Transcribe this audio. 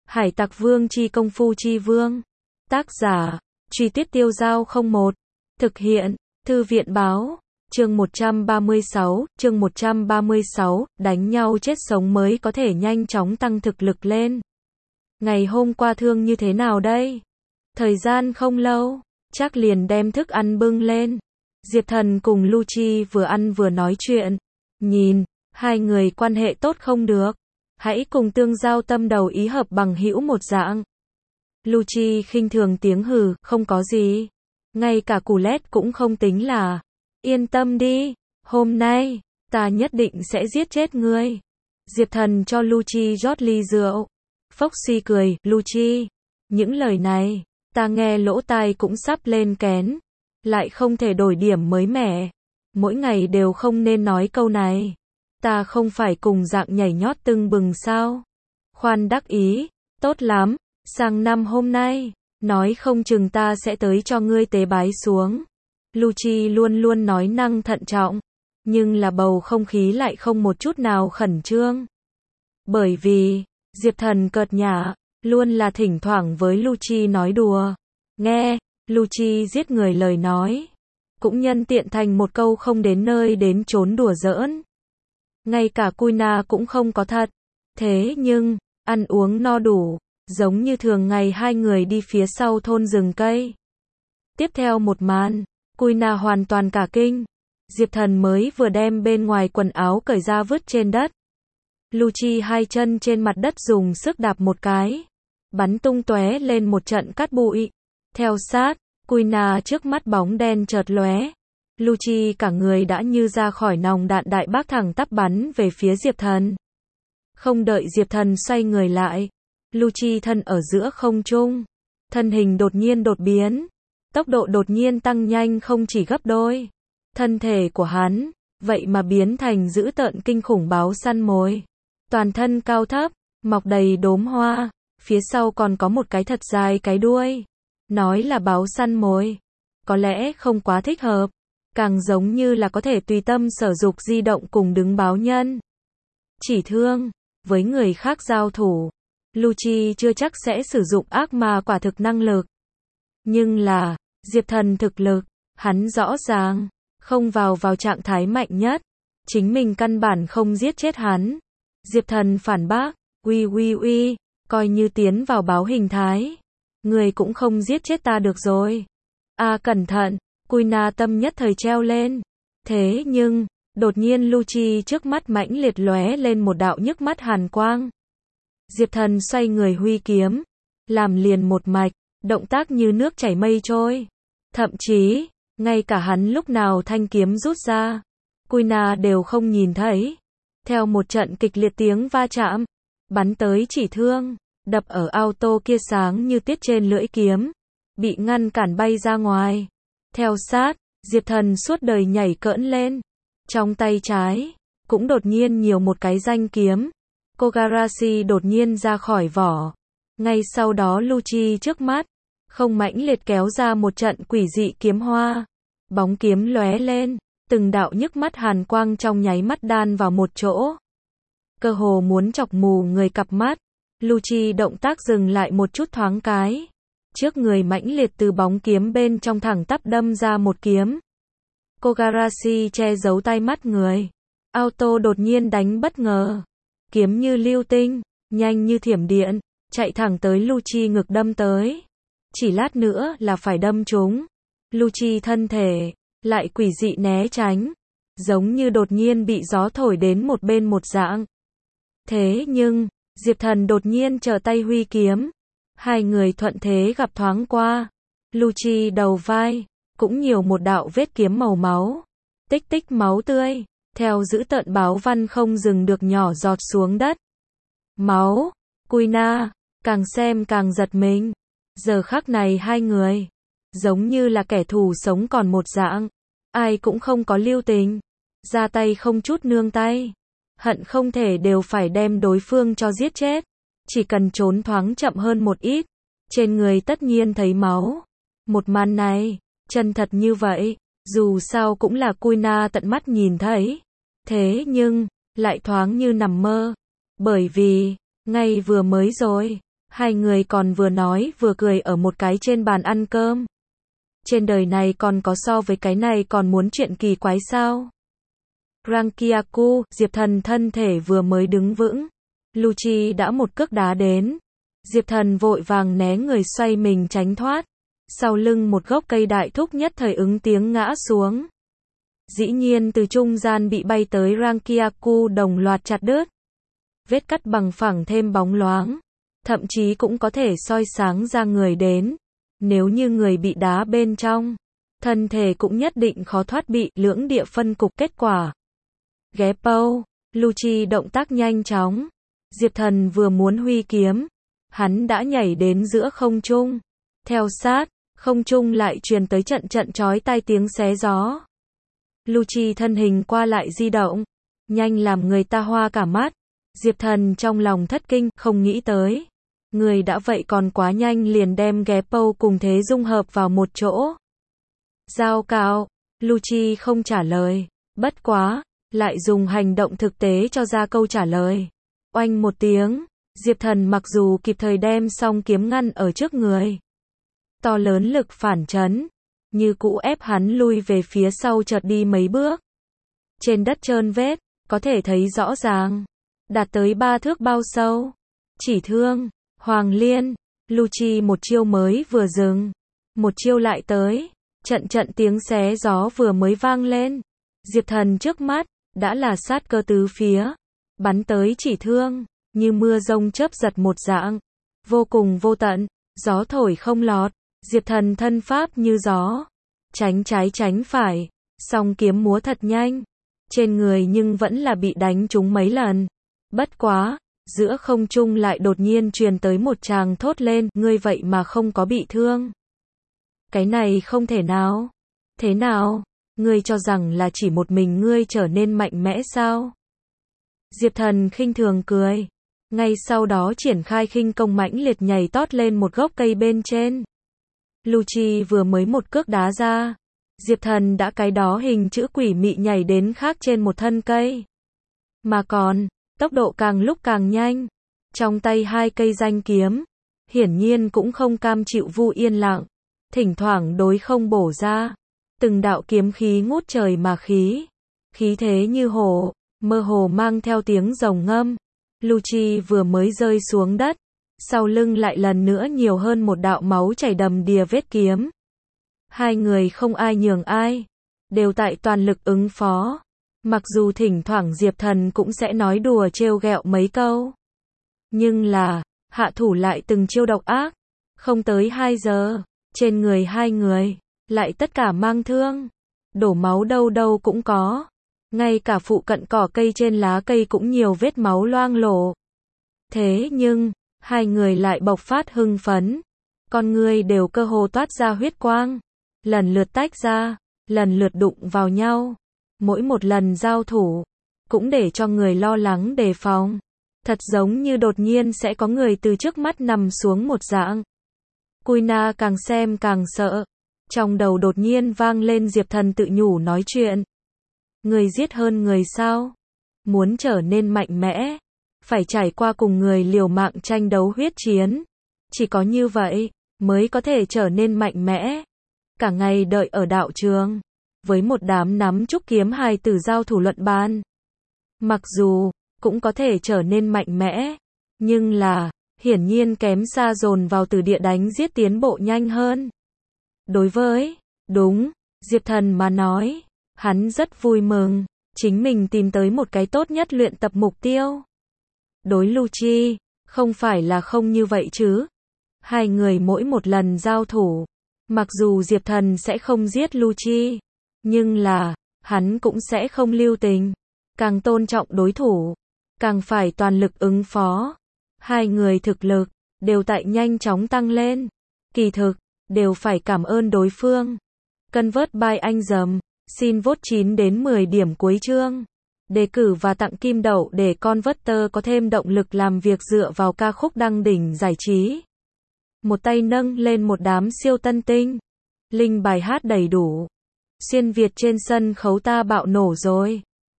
Hải Tặc Vương chi công phu chi vương. Tác giả, Truy Tuyết Tiêu Giao 01. Thực hiện, Thư viện báo. Chương 136, đánh nhau chết sống mới có thể nhanh chóng tăng thực lực lên. Ngày hôm qua thương như thế nào đây? Thời gian không lâu, chắc liền đem thức ăn bưng lên. Diệp Thần cùng Lucci vừa ăn vừa nói chuyện. Nhìn, hai người quan hệ tốt không được. Hãy cùng tương giao tâm đầu ý hợp bằng hữu một dạng. Lucci khinh thường tiếng hừ, không có gì. Ngay cả củ lét cũng không tính là. Yên tâm đi, hôm nay, ta nhất định sẽ giết chết ngươi. Diệp Thần cho Lucci rót ly rượu. Foxy cười, Lucci, những lời này, ta nghe lỗ tai cũng sắp lên kén. Lại không thể đổi điểm mới mẻ. Mỗi ngày đều không nên nói câu này. Ta không phải cùng dạng nhảy nhót tưng bừng sao? Khoan đắc ý, tốt lắm, sang năm hôm nay, nói không chừng ta sẽ tới cho ngươi tế bái xuống. Lucci luôn luôn nói năng thận trọng, nhưng là bầu không khí lại không một chút nào khẩn trương. Bởi vì, Diệp Thần cợt nhả, luôn là thỉnh thoảng với Lucci nói đùa. Nghe, Lucci giết người lời nói, cũng nhân tiện thành một câu không đến nơi đến chốn đùa giỡn. Ngay cả Kuina cũng không có thật. Thế nhưng, ăn uống no đủ, giống như thường ngày hai người đi phía sau thôn rừng cây. Tiếp theo một màn, Kuina hoàn toàn cả kinh. Diệp Thần mới vừa đem bên ngoài quần áo cởi ra vứt trên đất. Lucci hai chân trên mặt đất dùng sức đạp một cái, bắn tung tóe lên một trận cát bụi. Theo sát, Kuina trước mắt bóng đen chợt lóe. Lucci cả người đã như ra khỏi nòng đạn đại bác thẳng tắp bắn về phía Diệp Thần. Không đợi Diệp Thần xoay người lại, Lucci thân ở giữa không trung, thân hình đột nhiên đột biến, tốc độ đột nhiên tăng nhanh không chỉ gấp đôi. Thân thể của hắn, vậy mà biến thành dữ tợn kinh khủng báo săn mồi. Toàn thân cao thấp, mọc đầy đốm hoa, phía sau còn có một cái thật dài cái đuôi. Nói là báo săn mồi, có lẽ không quá thích hợp. Càng giống như là có thể tùy tâm sở dục di động cùng đứng báo nhân. Chỉ thương, với người khác giao thủ, Lucci chưa chắc sẽ sử dụng ác ma quả thực năng lực. Nhưng là, Diệp Thần thực lực, hắn rõ ràng, không vào trạng thái mạnh nhất. Chính mình căn bản không giết chết hắn. Diệp Thần phản bác, uy, coi như tiến vào báo hình thái. Người cũng không giết chết ta được rồi. Cẩn thận. Kuina tâm nhất thời treo lên. Thế nhưng, đột nhiên Lucci trước mắt mãnh liệt lóe lên một đạo nhức mắt hàn quang. Diệp Thần xoay người huy kiếm, làm liền một mạch, động tác như nước chảy mây trôi. Thậm chí, ngay cả hắn lúc nào thanh kiếm rút ra, Kuina đều không nhìn thấy. Theo một trận kịch liệt tiếng va chạm, bắn tới chỉ thương, đập ở auto kia sáng như tiết trên lưỡi kiếm, bị ngăn cản bay ra ngoài. Theo sát, Diệp Thần suốt đời nhảy cỡn lên. Trong tay trái, cũng đột nhiên nhiều một cái danh kiếm. Kogarashi đột nhiên ra khỏi vỏ. Ngay sau đó Lucci trước mắt, không mãnh liệt kéo ra một trận quỷ dị kiếm hoa. Bóng kiếm lóe lên, từng đạo nhức mắt hàn quang trong nháy mắt đan vào một chỗ. Cơ hồ muốn chọc mù người cặp mắt. Lucci động tác dừng lại một chút thoáng cái. Trước người mãnh liệt từ bóng kiếm bên trong thẳng tắp đâm ra một kiếm. Kogarashi che giấu tai mắt người. Auto đột nhiên đánh bất ngờ. Kiếm như lưu tinh, nhanh như thiểm điện, chạy thẳng tới Lucci ngực đâm tới. Chỉ lát nữa là phải đâm trúng. Lucci thân thể, lại quỷ dị né tránh. Giống như đột nhiên bị gió thổi đến một bên một dạng. Thế nhưng, Diệp Thần đột nhiên trở tay huy kiếm. Hai người thuận thế gặp thoáng qua. Lucci đầu vai, cũng nhiều một đạo vết kiếm màu máu. Tích tích máu tươi, theo dữ tợn báo văn không dừng được nhỏ giọt xuống đất. Máu, Kuina, càng xem càng giật mình. Giờ khắc này hai người, giống như là kẻ thù sống còn một dạng. Ai cũng không có lưu tình. Ra tay không chút nương tay. Hận không thể đều phải đem đối phương cho giết chết. Chỉ cần trốn thoáng chậm hơn một ít, trên người tất nhiên thấy máu. Một màn này, chân thật như vậy, dù sao cũng là Kuina tận mắt nhìn thấy. Thế nhưng, lại thoáng như nằm mơ. Bởi vì, ngay vừa mới rồi, Hai người còn vừa nói vừa cười ở một cái trên bàn ăn cơm. Trên đời này còn có so với cái này còn muốn chuyện kỳ quái sao? Rankiaku, Diệp Thần thân thể vừa mới đứng vững. Lucci đã một cước đá đến. Diệp Thần vội vàng né người xoay mình tránh thoát. Sau lưng một gốc cây đại thúc nhất thời ứng tiếng ngã xuống. Dĩ nhiên từ trung gian bị bay tới Rankiaku đồng loạt chặt đứt. Vết cắt bằng phẳng thêm bóng loáng. Thậm chí cũng có thể soi sáng ra người đến. Nếu như người bị đá bên trong, thân thể cũng nhất định khó thoát bị lưỡng địa phân cục kết quả. Geppo, Lucci động tác nhanh chóng. Diệp Thần vừa muốn huy kiếm, hắn đã nhảy đến giữa không trung. Theo sát, không trung lại truyền tới trận trận chói tai tiếng xé gió. Lucci thân hình qua lại di động, nhanh làm người ta hoa cả mắt. Diệp Thần trong lòng thất kinh, không nghĩ tới. Người đã vậy còn quá nhanh liền đem Geppo cùng thế dung hợp vào một chỗ. Giao cạo, Lucci không trả lời, bất quá, lại dùng hành động thực tế cho ra câu trả lời. Oanh một tiếng, Diệp Thần mặc dù kịp thời đem song kiếm ngăn ở trước người. To lớn lực phản chấn, như cũ ép hắn lui về phía sau chợt đi mấy bước. Trên đất trơn vết, có thể thấy rõ ràng, đạt tới 3 thước bao sâu. Chỉ thương, Hoàng Liên, Lucci một chiêu mới vừa dừng, một chiêu lại tới, trận trận tiếng xé gió vừa mới vang lên. Diệp Thần trước mắt, đã là sát cơ tứ phía, bắn tới chỉ thương, như mưa rông chớp giật một dạng, vô cùng vô tận, gió thổi không lọt. Diệp Thần thân pháp như gió, tránh trái tránh phải, song kiếm múa thật nhanh, trên người nhưng vẫn là bị đánh trúng mấy lần. Bất quá, giữa không trung lại đột nhiên truyền tới một tràng thốt lên, ngươi vậy mà không có bị thương. Cái này không thể nào. Thế nào? Ngươi cho rằng là chỉ một mình ngươi trở nên mạnh mẽ sao? Diệp Thần khinh thường cười. Ngay sau đó triển khai khinh công mãnh liệt nhảy tót lên một gốc cây bên trên. Lucci vừa mới một cước đá ra, Diệp Thần đã cái đó hình chữ quỷ mị nhảy đến khác trên một thân cây. Mà còn, tốc độ càng lúc càng nhanh. Trong tay hai cây danh kiếm, hiển nhiên cũng không cam chịu vu yên lặng, thỉnh thoảng đối không bổ ra. Từng đạo kiếm khí ngút trời mà khí thế như hổ, mơ hồ mang theo tiếng rồng ngâm. Lucci vừa mới rơi xuống đất, sau lưng lại lần nữa nhiều hơn một đạo máu chảy đầm đìa vết kiếm. Hai người không ai nhường ai, đều tại toàn lực ứng phó. Mặc dù thỉnh thoảng Diệp Thần cũng sẽ nói đùa trêu ghẹo mấy câu, nhưng là, hạ thủ lại từng chiêu độc ác. Không tới 2 giờ, trên người hai người, lại tất cả mang thương, đổ máu đâu đâu cũng có. Ngay cả phụ cận cỏ cây trên lá cây cũng nhiều vết máu loang lổ. Thế nhưng, hai người lại bộc phát hưng phấn. Con người đều cơ hồ toát ra huyết quang. Lần lượt tách ra, lần lượt đụng vào nhau. Mỗi một lần giao thủ, cũng để cho người lo lắng đề phòng. Thật giống như đột nhiên sẽ có người từ trước mắt nằm xuống một dạng. Kuina càng xem càng sợ. Trong đầu đột nhiên vang lên Diệp Thần tự nhủ nói chuyện. Người giết hơn người sao? Muốn trở nên mạnh mẽ, phải trải qua cùng người liều mạng tranh đấu huyết chiến. Chỉ có như vậy, mới có thể trở nên mạnh mẽ. Cả ngày đợi ở đạo trường, với một đám nắm trúc kiếm hài tử giao thủ luận bàn. Mặc dù, cũng có thể trở nên mạnh mẽ, nhưng là, hiển nhiên kém xa dồn vào từ địa đánh giết tiến bộ nhanh hơn. Đối với, đúng, Diệp Thần mà nói, hắn rất vui mừng, chính mình tìm tới một cái tốt nhất luyện tập mục tiêu. Đối Lucci, không phải là không như vậy chứ. Hai người mỗi một lần giao thủ, mặc dù Diệp Thần sẽ không giết Lucci, nhưng là, hắn cũng sẽ không lưu tình, càng tôn trọng đối thủ, càng phải toàn lực ứng phó. Hai người thực lực, đều tại nhanh chóng tăng lên. Kỳ thực, đều phải cảm ơn đối phương. Convert by anh dầm, xin vote 9 đến 10 điểm cuối chương. Đề cử và tặng kim đậu để Converter có thêm động lực làm việc dựa vào ca khúc đăng đỉnh giải trí. Một tay nâng lên một đám siêu tân tinh. Link bài hát đầy đủ. Xuyên Việt trên sân khấu ta bạo nổ rồi.